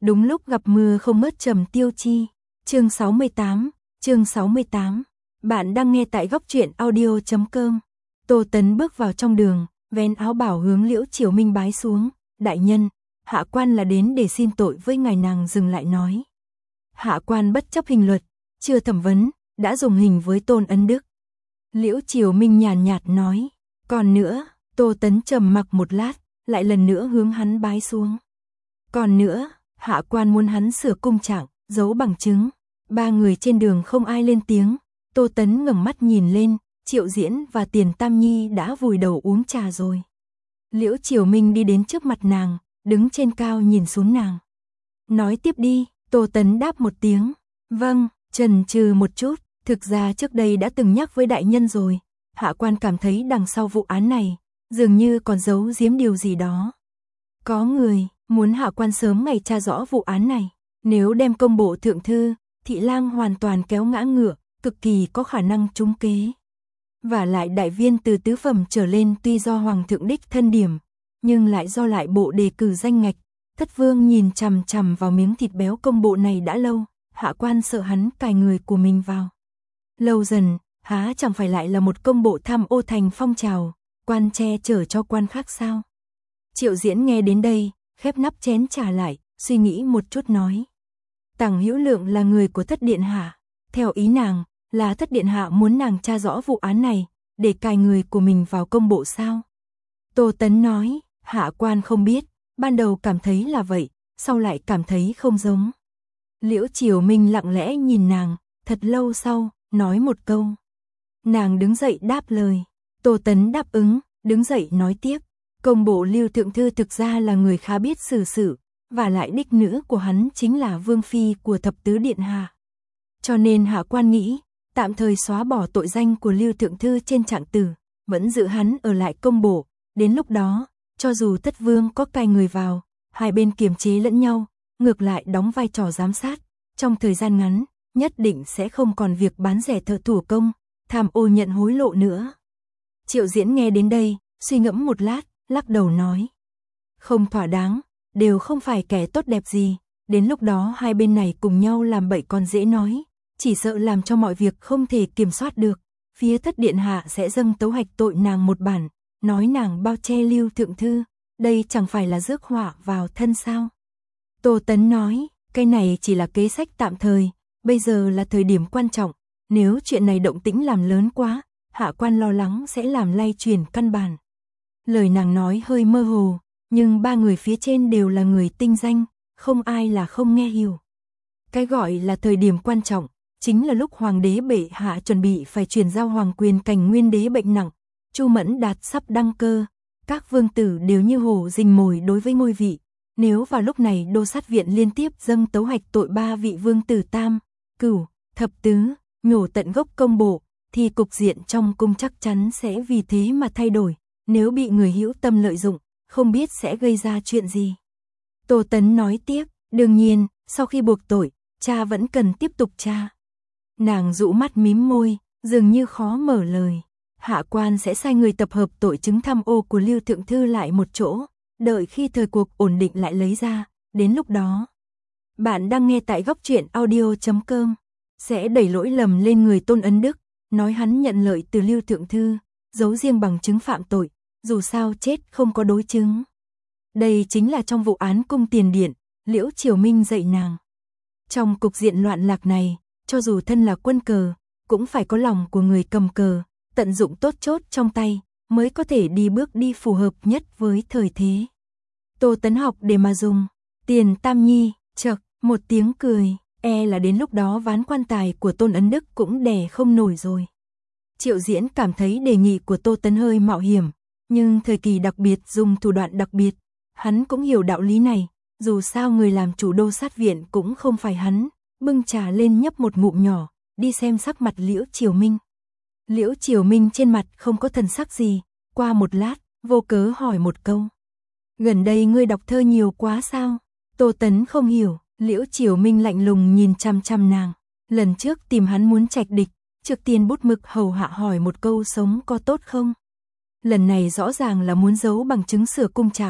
Đúng lúc gặp mưa không mất Trầm Tiêu Chi. Chương 68. Bạn đang nghe tại góc truyện audio.com. Tô Tấn bước vào trong đường, vén áo bảo hướng Liễu Chiểu Minh bái xuống. Đại nhân, hạ quan là đến để xin tội với ngài. Nàng dừng lại nói. Hạ quan bất chấp hình luật, chưa thẩm vấn, đã dùng hình với Tôn Ân Đức. Liễu Chiểu Minh nhàn nhạt nói. Còn nữa, Tô Tấn trầm mặc một lát, lại lần nữa hướng hắn bái xuống. Còn nữa, hạ quan muốn hắn sửa cung trạng, giấu bằng chứng. Ba người trên đường không ai lên tiếng. Tô Tấn ngẩng mắt nhìn lên, Triệu Diễn và Tiền Tam Nhi đã vùi đầu uống trà rồi. Liễu Chiểu Minh đi đến trước mặt nàng, đứng trên cao nhìn xuống nàng. Nói tiếp đi. Tô Tấn đáp một tiếng. Vâng. Chần chừ một chút, thực ra trước đây đã từng nhắc với đại nhân rồi. Hạ quan cảm thấy đằng sau vụ án này, dường như còn giấu giếm điều gì đó. Có người muốn hạ quan sớm ngày tra rõ vụ án này. Nếu đem công bộ thượng thư, thị lang hoàn toàn kéo ngã ngựa, cực kỳ có khả năng trúng kế. Và lại đại viên từ tứ phẩm trở lên tuy do hoàng thượng đích thân điểm, nhưng lại do lại bộ đề cử danh ngạch. Thất vương nhìn chằm chằm vào miếng thịt béo công bộ này đã lâu, hạ quan sợ hắn cài người của mình vào. Lâu dần, há chẳng phải lại là một công bộ tham ô thành phong trào, quan che chở cho quan khác sao? Triệu Diễn nghe đến đây, khép nắp chén trà lại, suy nghĩ một chút nói. Tằng Hữu Lượng là người của Thất Điện Hạ. Theo ý nàng, là Thất Điện Hạ muốn nàng tra rõ vụ án này, để cài người của mình vào công bộ sao? Tô Tấn nói, hạ quan không biết, ban đầu cảm thấy là vậy, sau lại cảm thấy không giống. Liễu Chiểu Minh lặng lẽ nhìn nàng, thật lâu sau, nói một câu. Nàng đứng dậy đáp lời. Tô Tấn đáp ứng, đứng dậy nói tiếp. Công bộ Lưu Thượng Thư thực ra là người khá biết xử sự, và lại đích nữ của hắn chính là Vương Phi của Thập Tứ Điện Hạ. Cho nên hạ quan nghĩ, tạm thời xóa bỏ tội danh của Lưu Thượng Thư trên trạng tử, vẫn giữ hắn ở lại công bộ. Đến lúc đó, cho dù Thất Vương có cài người vào, hai bên kiềm chế lẫn nhau, ngược lại đóng vai trò giám sát. Trong thời gian ngắn, nhất định sẽ không còn việc bán rẻ thợ thủ công, tham ô nhận hối lộ nữa. Triệu Diễn nghe đến đây, suy ngẫm một lát, lắc đầu nói. Không thỏa đáng, đều không phải kẻ tốt đẹp gì, đến lúc đó hai bên này cùng nhau làm bậy còn dễ nói, chỉ sợ làm cho mọi việc không thể kiểm soát được. Phía Thất Điện Hạ sẽ dâng tấu hạch tội nàng một bản, nói nàng bao che Lưu Thượng Thư, đây chẳng phải là rước họa vào thân sao? Tô Tấn nói, cái này chỉ là kế sách tạm thời, bây giờ là thời điểm quan trọng, nếu chuyện này động tĩnh làm lớn quá, hạ quan lo lắng sẽ làm lay chuyển căn bản. Lời nàng nói hơi mơ hồ, nhưng ba người phía trên đều là người tinh danh, không ai là không nghe hiểu. Cái gọi là thời điểm quan trọng, chính là lúc hoàng đế bệ hạ chuẩn bị phải chuyển giao hoàng quyền cảnh nguyên đế bệnh nặng, Chu Mẫn Đạt sắp đăng cơ, các vương tử đều như hổ rình mồi đối với ngôi vị. Nếu vào lúc này đô sát viện liên tiếp dâng tấu hạch tội ba vị vương tử tam, cửu, thập tứ, nhổ tận gốc công bộ, thì cục diện trong cung chắc chắn sẽ vì thế mà thay đổi. Nếu bị người hữu tâm lợi dụng, không biết sẽ gây ra chuyện gì. Tô Tấn nói tiếp, đương nhiên, sau khi buộc tội, cha vẫn cần tiếp tục tra. Nàng dụ mắt mím môi, dường như khó mở lời. Hạ quan sẽ sai người tập hợp tội chứng tham ô của Lưu Thượng Thư lại một chỗ, đợi khi thời cuộc ổn định lại lấy ra, đến lúc đó. Bạn đang nghe tại góc truyện audio.com, sẽ đẩy lỗi lầm lên người Tôn Ân Đức, nói hắn nhận lợi từ Lưu Thượng Thư, giấu riêng bằng chứng phạm tội, dù sao chết không có đối chứng. Đây chính là trong vụ án cung tiền điện, Liễu Chiểu Minh dạy nàng. Trong cục diện loạn lạc này, cho dù thân là quân cờ, cũng phải có lòng của người cầm cờ, tận dụng tốt chốt trong tay, mới có thể đi bước đi phù hợp nhất với thời thế. Tô Tấn học để mà dùng. Tiền Tam Nhi, chậc, một tiếng cười, là đến lúc đó ván quan tài của Tôn Ân Đức cũng đè không nổi rồi. Triệu Diễn cảm thấy đề nghị của Tô Tấn hơi mạo hiểm, nhưng thời kỳ đặc biệt dùng thủ đoạn đặc biệt, hắn cũng hiểu đạo lý này, dù sao người làm chủ đô sát viện cũng không phải hắn, bưng trà lên nhấp một ngụm nhỏ, đi xem sắc mặt Liễu Chiểu Minh. Liễu Chiểu Minh trên mặt không có thần sắc gì, qua một lát, vô cớ hỏi một câu. Gần đây ngươi đọc thơ nhiều quá sao? Tô Tấn không hiểu, Liễu Chiểu Minh lạnh lùng nhìn chăm chăm nàng. Lần trước tìm hắn muốn trạch địch, trước tiên bút mực hầu hạ hỏi một câu sống có tốt không? Lần này rõ ràng là muốn giấu bằng chứng sửa cung trạng,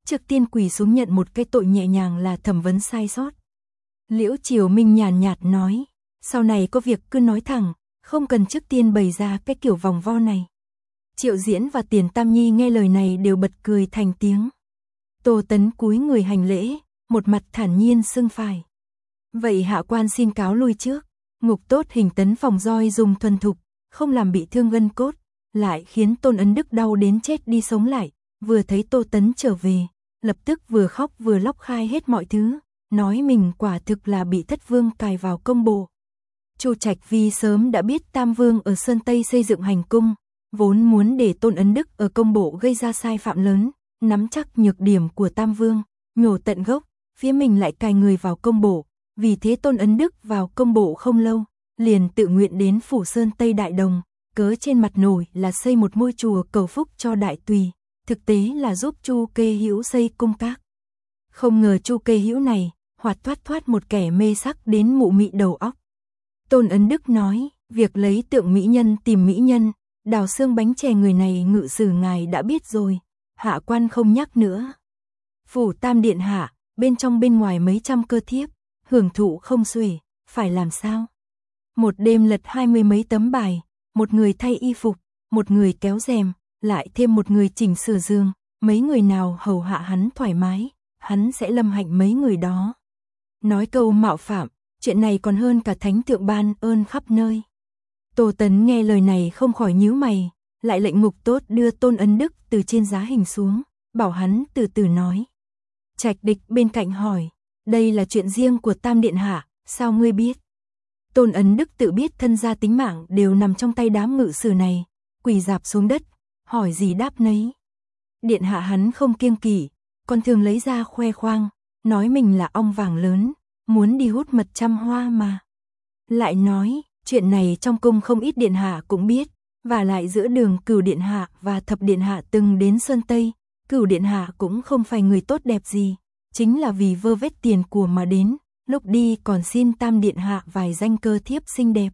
trước tiên quỳ xuống nhận một cái tội nhẹ nhàng là thẩm vấn sai sót. Liễu Triều Minh nhàn nhạt nói, sau này có việc cứ nói thẳng, không cần trước tiên bày ra cái kiểu vòng vo này. Triệu Diễn và Tiền Tam Nhi nghe lời này đều bật cười thành tiếng. Tô Tấn cúi người hành lễ, một mặt thản nhiên xưng phải. Vậy hạ quan xin cáo lui trước. Ngục tốt hình tấn phòng roi dùng thuần thục, không làm bị thương gân cốt, lại khiến Tôn Ấn Đức đau đến chết đi sống lại, vừa thấy Tô Tấn trở về, lập tức vừa khóc vừa lóc khai hết mọi thứ, nói mình quả thực là bị Thất Vương cài vào công bộ. Chu Trạch vì sớm đã biết Tam Vương ở Sơn Tây xây dựng hành cung, vốn muốn để Tôn Ấn Đức ở công bộ gây ra sai phạm lớn, nắm chắc nhược điểm của Tam Vương, nhổ tận gốc, phía mình lại cài người vào công bộ. Vì thế Tôn Ấn Đức vào công bộ không lâu, liền tự nguyện đến Phủ Sơn Tây Đại Đồng, cớ trên mặt nổi là xây một ngôi chùa cầu phúc cho đại tùy, thực tế là giúp Chu Kê Hữu xây cung các. Không ngờ Chu Kê Hữu này, hoạt thoát một kẻ mê sắc đến mụ mị đầu óc. Tôn Ấn Đức nói, việc lấy tượng mỹ nhân tìm mỹ nhân, đào xương bánh chè người này ngự sử ngài đã biết rồi, hạ quan không nhắc nữa. Phủ Tam Điện hạ, bên trong bên ngoài mấy trăm cơ thiếp, hưởng thụ không xuể, phải làm sao? Một đêm lật 20 mấy tấm bài, một người thay y phục, một người kéo rèm, lại thêm một người chỉnh sửa giường, mấy người nào hầu hạ hắn thoải mái, hắn sẽ lâm hạnh mấy người đó. Nói câu mạo phạm, chuyện này còn hơn cả thánh thượng ban ơn khắp nơi. Tô Tấn nghe lời này không khỏi nhíu mày, lại lệnh ngục tốt đưa Tôn Ấn Đức từ trên giá hình xuống, bảo hắn từ từ nói. Trạch Địch bên cạnh hỏi, đây là chuyện riêng của Tam Điện hạ, sao ngươi biết? Tôn Ấn Đức tự biết thân gia tính mạng đều nằm trong tay đám ngự sử này, quỳ rạp xuống đất, hỏi gì đáp nấy. Điện hạ hắn không kiêng kỵ, còn thường lấy ra khoe khoang, nói mình là ong vàng lớn, muốn đi hút mật trăm hoa mà. Lại nói, chuyện này trong cung không ít điện hạ cũng biết, và lại giữa đường Cửu điện hạ và Thập điện hạ từng đến Sơn Tây, Cửu điện hạ cũng không phải người tốt đẹp gì, chính là vì vơ vét tiền của mà đến, lúc đi còn xin Tam điện hạ vài danh cơ thiếp xinh đẹp.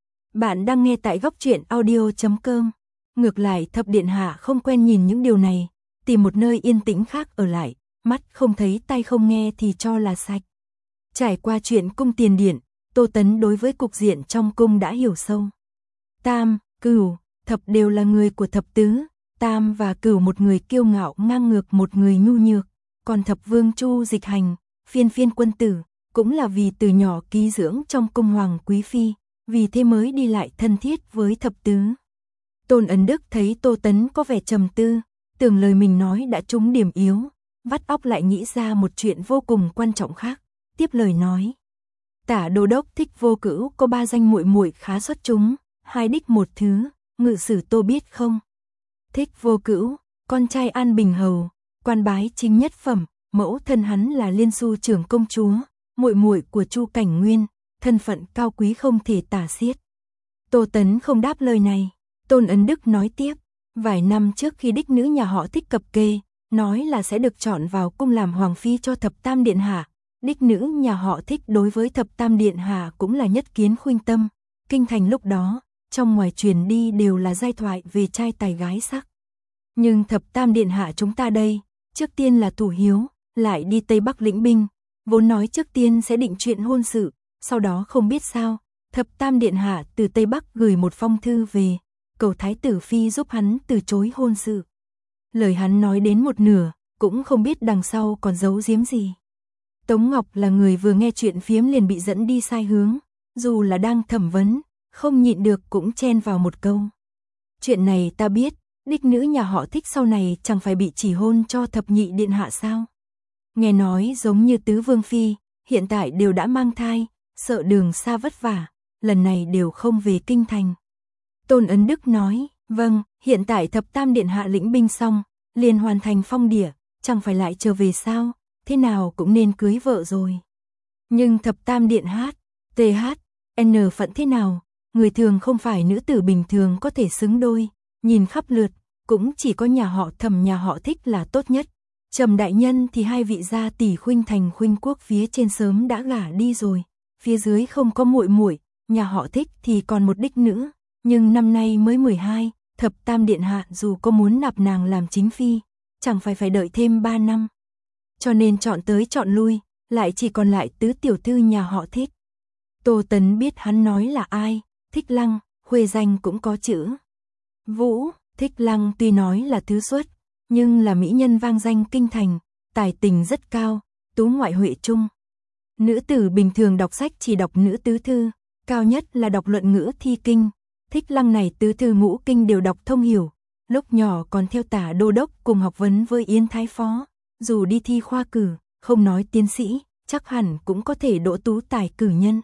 Bạn đang nghe tại góc truyện audio.com. Ngược lại Thập điện hạ không quen nhìn những điều này, tìm một nơi yên tĩnh khác ở lại, mắt không thấy tai không nghe thì cho là sạch. Trải qua chuyện cung tiền điện, Tô Tấn đối với cục diện trong cung đã hiểu sâu. Tam, Cửu, Thập đều là người của Thập tứ, Tam và Cửu một người kiêu ngạo ngang ngược một người nhu nhược, còn Thập Vương Chu Dịch Hành, phiên quân tử, cũng là vì từ nhỏ ký dưỡng trong cung hoàng quý phi, vì thế mới đi lại thân thiết với Thập tứ. Tôn Ấn Đức thấy Tô Tấn có vẻ trầm tư, tưởng lời mình nói đã trúng điểm yếu, vắt óc lại nghĩ ra một chuyện vô cùng quan trọng khác, tiếp lời nói. Tả đô đốc Thích Vô Cửu có 3 danh muội muội khá xuất chúng, 2 đích một thứ, ngự sử Tô biết không? Thích Vô Cửu, con trai An Bình hầu, quan bái chính nhất phẩm, mẫu thân hắn là Liên Xu trưởng công chúa, muội muội của Chu Cảnh Nguyên, thân phận cao quý không thể tả xiết. Tô Tấn không đáp lời này, Tôn Ấn Đức nói tiếp, vài năm trước khi đích nữ nhà họ Thích cập kê, nói là sẽ được chọn vào cung làm hoàng phi cho Thập Tam điện hạ, đích nữ nhà họ Thích đối với Thập Tam điện hạ cũng là nhất kiến khuynh tâm, kinh thành lúc đó, trong ngoài truyền đi đều là giai thoại về trai tài gái sắc. Nhưng Thập Tam điện hạ chúng ta đây, trước tiên là thủ hiếu, lại đi Tây Bắc lĩnh binh, vốn nói trước tiên sẽ định chuyện hôn sự, sau đó không biết sao, Thập Tam điện hạ từ Tây Bắc gửi một phong thư về, cầu thái tử phi giúp hắn từ chối hôn sự. Lời hắn nói đến một nửa, cũng không biết đằng sau còn giấu giếm gì. Tống Ngọc là người vừa nghe chuyện phiếm liền bị dẫn đi sai hướng, dù là đang thẩm vấn, không nhịn được cũng chen vào một câu. Chuyện này ta biết, đích nữ nhà họ Thích sau này chẳng phải bị chỉ hôn cho Thập Nhị điện hạ sao? Nghe nói giống như Tứ Vương phi, hiện tại đều đã mang thai, sợ đường xa vất vả, lần này đều không về kinh thành. Tôn Ấn Đức nói, vâng, hiện tại Thập Tam điện hạ lĩnh binh xong, liền hoàn thành phong địa, chẳng phải lại trở về sao, thế nào cũng nên cưới vợ rồi. Nhưng Thập Tam điện hát, TH, N phận thế nào, người thường không phải nữ tử bình thường có thể xứng đôi, nhìn khắp lượt, cũng chỉ có nhà họ Thẩm nhà họ Thích là tốt nhất. Trầm đại nhân thì 2 vị gia tỷ khuynh thành khuynh quốc phía trên sớm đã gả đi rồi, phía dưới không có muội muội, nhà họ Thích thì còn một đích nữ, nhưng năm nay mới 12, Thập Tam điện hạ dù có muốn nạp nàng làm chính phi, chẳng phải đợi thêm 3 năm, cho nên chọn tới chọn lui, lại chỉ còn lại tứ tiểu thư nhà họ Thích. Tô Tấn biết hắn nói là ai, Thích Lăng, khuê danh cũng có chữ Vũ. Thích Lăng tuy nói là thứ xuất, nhưng là mỹ nhân vang danh kinh thành, tài tình rất cao, tú ngoại huệ trung. Nữ tử bình thường đọc sách chỉ đọc nữ tứ thư, cao nhất là đọc luận ngữ thi kinh. Thích Lăng này tứ thư ngũ kinh đều đọc thông hiểu, lúc nhỏ còn theo tả đô đốc cùng học vấn với Yến Thái Phó, dù đi thi khoa cử, không nói tiến sĩ, chắc hẳn cũng có thể đỗ tú tài cử nhân.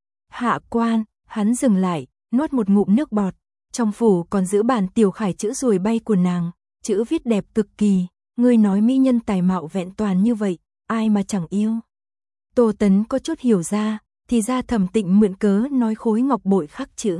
Hạ quan, hắn dừng lại, nuốt một ngụm nước bọt, trong phủ còn giữ bản tiểu khải chữ ruồi bay của nàng, chữ viết đẹp cực kỳ, ngươi nói mỹ nhân tài mạo vẹn toàn như vậy, ai mà chẳng yêu. Tô Tấn có chút hiểu ra, thì ra Thẩm Tịnh mượn cớ nói khối ngọc bội khắc chữ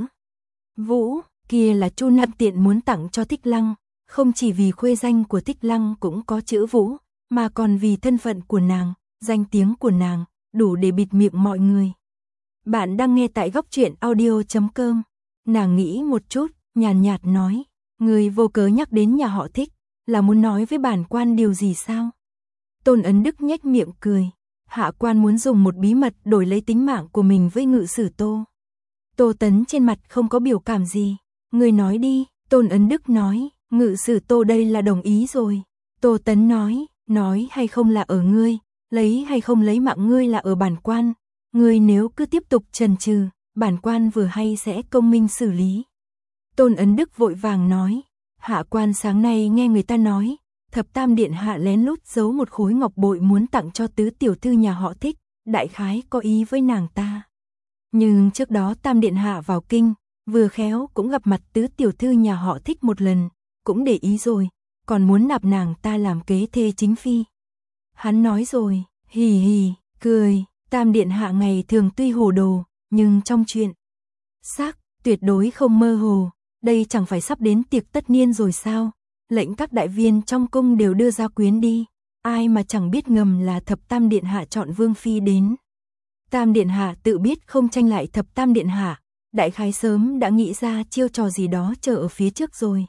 Vũ, kia là Chu Nam Tiện muốn tặng cho Thích Lăng, không chỉ vì khuê danh của Thích Lăng cũng có chữ Vũ, mà còn vì thân phận của nàng, danh tiếng của nàng, đủ để bịt miệng mọi người. Bạn đang nghe tại góc truyện audio.com. Nàng nghĩ một chút, nhàn nhạt nói, người vô cớ nhắc đến nhà họ Thích, là muốn nói với bản quan điều gì sao? Tôn Ấn Đức nhếch miệng cười, hạ quan muốn dùng một bí mật đổi lấy tính mạng của mình với ngự sử Tô. Tô Tấn trên mặt không có biểu cảm gì, người nói đi, Tôn Ấn Đức nói, ngự sử Tô đây là đồng ý rồi. Tô Tấn nói hay không là ở ngươi, lấy hay không lấy mạng ngươi là ở bản quan, ngươi nếu cứ tiếp tục chần chừ, bản quan vừa hay sẽ công minh xử lý. Tôn Ấn Đức vội vàng nói, hạ quan sáng nay nghe người ta nói, Thập Tam Điện hạ lén lút giấu một khối ngọc bội muốn tặng cho tứ tiểu thư nhà họ Thích, đại khái có ý với nàng ta. Nhưng trước đó Tam Điện hạ vào kinh, vừa khéo cũng gặp mặt tứ tiểu thư nhà họ Thích một lần, cũng để ý rồi, còn muốn nạp nàng ta làm kế thê chính phi. Hắn nói rồi, hì hì, cười, Tam Điện hạ ngày thường tuy hồ đồ, nhưng trong chuyện xác tuyệt đối không mơ hồ, đây chẳng phải sắp đến tiệc tất niên rồi sao? Lệnh các đại viên trong cung đều đưa ra quyến đi, ai mà chẳng biết ngầm là Thập Tam Điện hạ chọn vương phi đến. Tam Điện hạ tự biết không tranh lại Thập Tam Điện hạ, đại khái sớm đã nghĩ ra chiêu trò gì đó chờ ở phía trước rồi.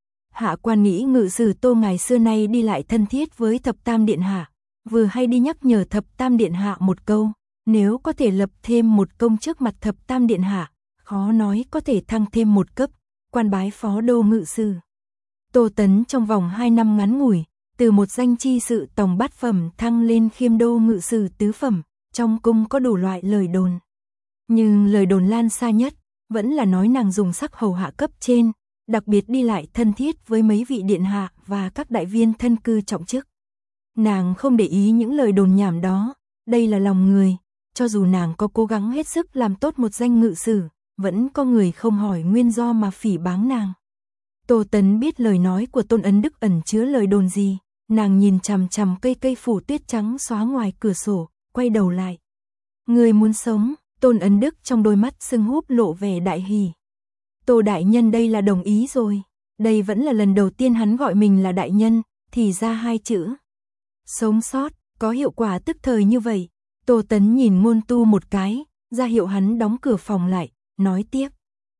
Hạ quan nghĩ ngự sử Tô ngày xưa nay đi lại thân thiết với Thập Tam Điện hạ, vừa hay đi nhắc nhở Thập Tam Điện hạ một câu, nếu có thể lập thêm một công trước mặt Thập Tam Điện hạ, khó nói có thể thăng thêm một cấp, quan bái phó đô ngự sử. Tô Tấn trong vòng 2 năm ngắn ngủi, từ một danh chi sự tổng bát phẩm thăng lên khiêm đô ngự sử tứ phẩm, trong cung có đủ loại lời đồn. Nhưng lời đồn lan xa nhất, vẫn là nói nàng dùng sắc hầu hạ cấp trên, đặc biệt đi lại thân thiết với mấy vị điện hạ và các đại viên thân cư trọng chức. Nàng không để ý những lời đồn nhảm đó, đây là lòng người, cho dù nàng có cố gắng hết sức làm tốt một danh ngự sử, vẫn có người không hỏi nguyên do mà phỉ báng nàng. Tô Tấn biết lời nói của Tôn Ấn Đức ẩn chứa lời đồn gì, nàng nhìn chằm chằm cây phủ tuyết trắng xóa ngoài cửa sổ, quay đầu lại. Người muốn sống, Tôn Ấn Đức trong đôi mắt sưng húp lộ vẻ đại hỉ. Tô đại nhân đây là đồng ý rồi, đây vẫn là lần đầu tiên hắn gọi mình là đại nhân, thì ra 2 chữ. Sống sót, có hiệu quả tức thời như vậy. Tô Tấn nhìn Ngôn Tu một cái, ra hiệu hắn đóng cửa phòng lại, nói tiếp.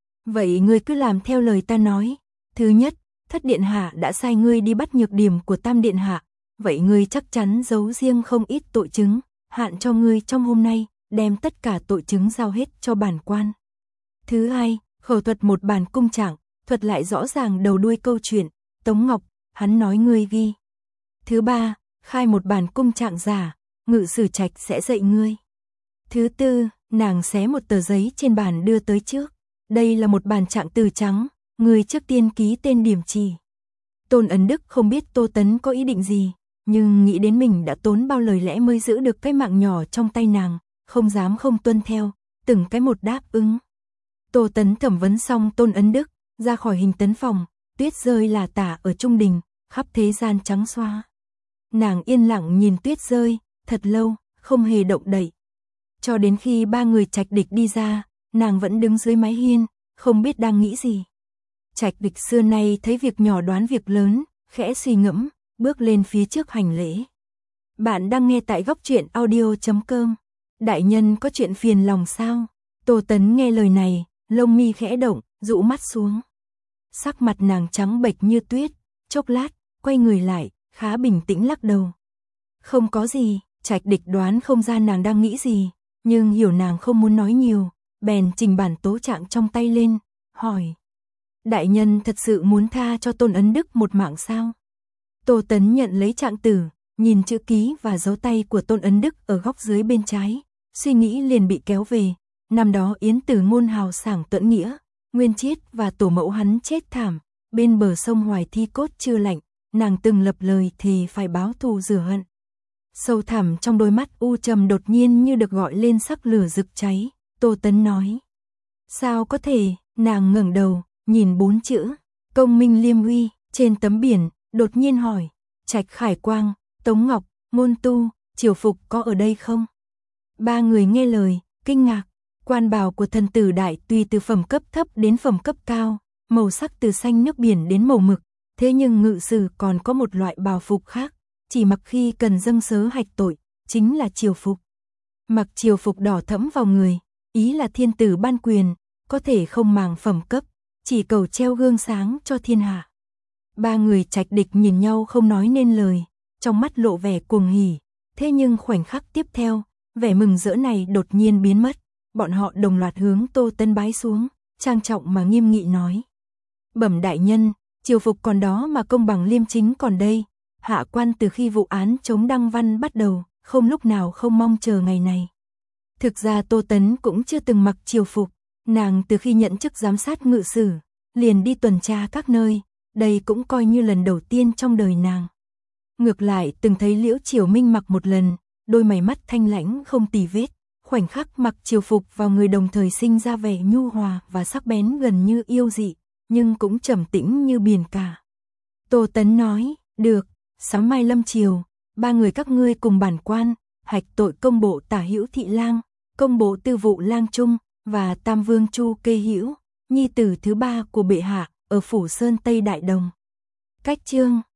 Vậy ngươi cứ làm theo lời ta nói. Thứ nhất, Thất Điện hạ đã sai ngươi đi bắt nhược điểm của Tam Điện hạ, vậy ngươi chắc chắn giấu riêng không ít tội chứng, hạn cho ngươi trong hôm nay, đem tất cả tội chứng giao hết cho bản quan. Thứ hai, khẩu thuật một bản cung trạng, thuật lại rõ ràng đầu đuôi câu chuyện, Tống Ngọc, hắn nói ngươi ghi. Thứ ba, khai một bản cung trạng giả, ngự sử Trạch sẽ dạy ngươi. Thứ tư, nàng xé một tờ giấy trên bàn đưa tới trước, đây là một bản trạng từ trắng, người trước tiên ký tên điểm chỉ. Tôn Ấn Đức không biết Tô Tấn có ý định gì, nhưng nghĩ đến mình đã tốn bao lời lẽ mới giữ được cái mạng nhỏ trong tay nàng, không dám không tuân theo, từng cái một đáp ứng. Tô Tấn thẩm vấn xong Tôn Ấn Đức, ra khỏi hình tấn phòng, tuyết rơi là tả ở trung đình, khắp thế gian trắng xóa. Nàng yên lặng nhìn tuyết rơi, thật lâu, không hề động đậy. Cho đến khi 3 người Trạch Địch đi ra, nàng vẫn đứng dưới mái hiên, không biết đang nghĩ gì. Trạch Địch xưa nay thấy việc nhỏ đoán việc lớn, khẽ suy ngẫm, bước lên phía trước hành lễ. Bạn đang nghe tại góc truyện audio.com. Đại nhân có chuyện phiền lòng sao? Tô Tấn nghe lời này, lông mi khẽ động, rũ mắt xuống. Sắc mặt nàng trắng bệch như tuyết, chốc lát, quay người lại, khá bình tĩnh lắc đầu. Không có gì, Trạch Địch đoán không ra nàng đang nghĩ gì, nhưng hiểu nàng không muốn nói nhiều, bèn trình bản tố trạng trong tay lên, hỏi. Đại nhân thật sự muốn tha cho Tôn Ấn Đức một mạng sao? Tô Tấn nhận lấy trạng tử, nhìn chữ ký và dấu tay của Tôn Ấn Đức ở góc dưới bên trái, suy nghĩ liền bị kéo về. Năm đó Yến Tử Ngôn hào sảng tuẫn nghĩa, Nguyên Chiết và tổ mẫu hắn chết thảm, bên bờ sông Hoài thi cốt chưa lạnh, nàng từng lập lời thề phải báo thù rửa hận. Sâu thẳm trong đôi mắt u trầm đột nhiên như được gọi lên sắc lửa rực cháy, Tô Tấn nói. Sao có thể, nàng ngẩng đầu, nhìn 4 chữ, Công Minh Liêm Uy, trên tấm biển, đột nhiên hỏi, Trạch Khải Quang, Tống Ngọc, Ngôn Tu, Triều Phục có ở đây không? 3 người nghe lời, kinh ngạc, quan bào của thần tử đại tuy từ phẩm cấp thấp đến phẩm cấp cao, màu sắc từ xanh nước biển đến màu mực, thế nhưng ngự sử còn có một loại bào phục khác, chỉ mặc khi cần dâng sớ hạch tội, chính là triều phục. Mặc triều phục đỏ thẫm vào người, ý là thiên tử ban quyền, có thể không màng phẩm cấp, chỉ cầu treo gương sáng cho thiên hạ. 3 người Trạch Địch nhìn nhau không nói nên lời, trong mắt lộ vẻ cuồng hỉ, thế nhưng khoảnh khắc tiếp theo, vẻ mừng rỡ này đột nhiên biến mất, bọn họ đồng loạt hướng Tô Tấn bái xuống, trang trọng mà nghiêm nghị nói. Bẩm đại nhân, triều phục còn đó mà công bằng liêm chính còn đây, hạ quan từ khi vụ án chống Đăng Văn bắt đầu, không lúc nào không mong chờ ngày này. Thực ra Tô Tấn cũng chưa từng mặc triều phục, nàng từ khi nhận chức giám sát ngự sử, liền đi tuần tra các nơi, đây cũng coi như lần đầu tiên trong đời nàng. Ngược lại từng thấy Liễu Triều Minh mặc một lần, đôi mày mắt thanh lãnh không tì vết, khoảnh khắc mặc triều phục vào người đồng thời sinh ra vẻ nhu hòa và sắc bén gần như yêu dị, nhưng cũng trầm tĩnh như biển cả. Tô Tấn nói, được, sáng mai lâm triều, 3 người các ngươi cùng bản quan, hạch tội công bộ Tả Hữu Thị Lang, công bộ Tư vụ Lang Trung và Tam Vương Chu Kê Hữu, nhi tử thứ 3 của bệ hạ, ở Phủ Sơn Tây Đại Đồng. Cách chương